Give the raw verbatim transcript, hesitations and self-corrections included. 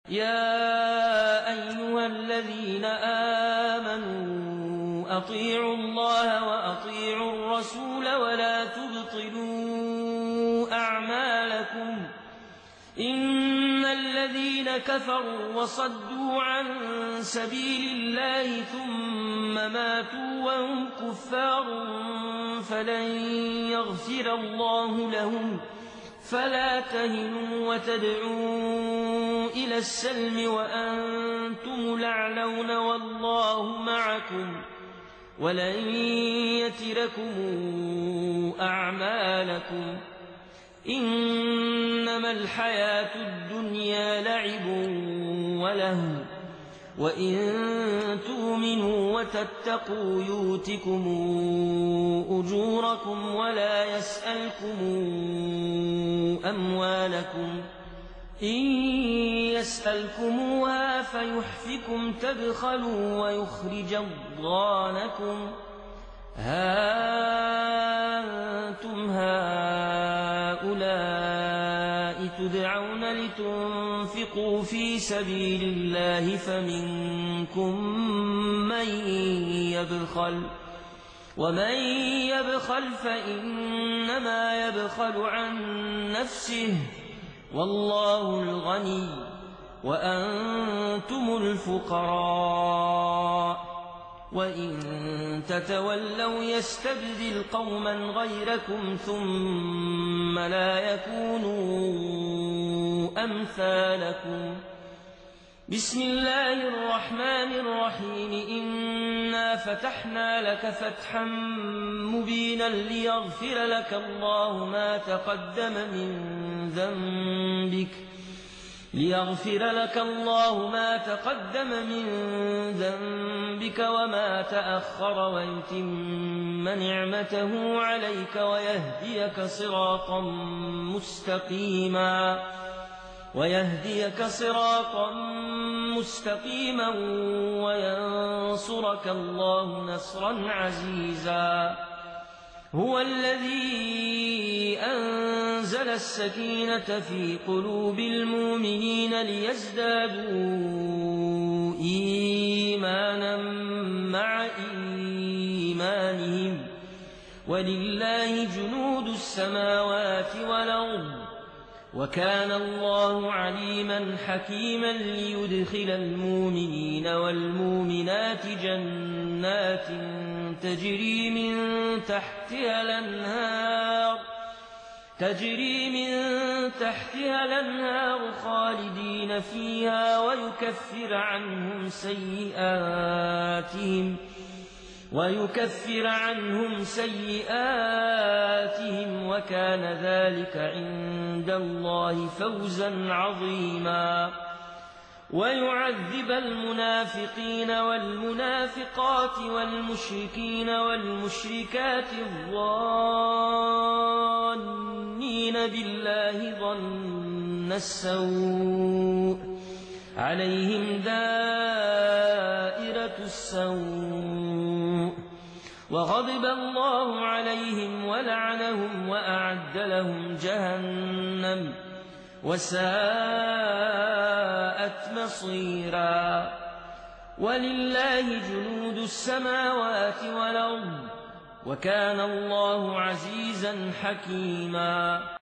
يا أيها الذين آمنوا أطيعوا الله وأطيعوا الرسول ولا تبطلوا أعمالكم إن الذين كفروا وصدوا عن سبيل الله ثم ماتوا وهم كفار فلن يغفر الله لهم فلا تهنوا وتدعوا إلى السلم وأنتم الأعلون والله معكم ولن يتركم أعمالكم إنما الحياة الدنيا لعب ولهو وإن تؤمنوا وتتقوا يؤتكم أجوركم ولا يسألكم أموالكم إن يسألكموها فيحفكم تبخلوا ويخرج أضغانكم ها أنتم هؤلاء تدعون لتنفقوا في سبيل الله فمنكم من يبخل ومن يبخل فإنما يبخل عن نفسه والله الغني وأنتم الفقراء وإن تتولوا يستبدل قوما غيركم ثم لا يكونوا أمثالكم بسم الله الرحمن الرحيم إنا فتحنا لك فتحا مبينا ليغفر لك الله ما تقدم من ذنبك ليغفر لك الله ما تقدم من ذنبك وما تأخر ويتم نعمته عليك ويهديك صراطا مستقيما ويهديك صراطا مستقيما وينصرك الله نصرا عزيزا هو الذي أنزل السكينة في قلوب المؤمنين ليزدادوا إيمانا مع إيمانهم ولله جنود السماوات والأرض وكان الله عليما حكيما ليدخل المؤمنين والمؤمنات جنات تجري من تحتها الأنهار تجري من تحتها الأنهار خالدين فيها ويكفر عنهم سيئاتهم ويكفر عنهم سيئاتهم وكان ذلك عند الله فوزا عظيما ويعذب المنافقين والمنافقات والمشركين والمشركات الظانين بالله ظن السوء عليهم دائرة السوء وغضب الله عليهم ولعنهم وأعد لهم جهنم وساءت مصيرا ولله جنود السماوات والأرض وكان الله عزيزا حكيما.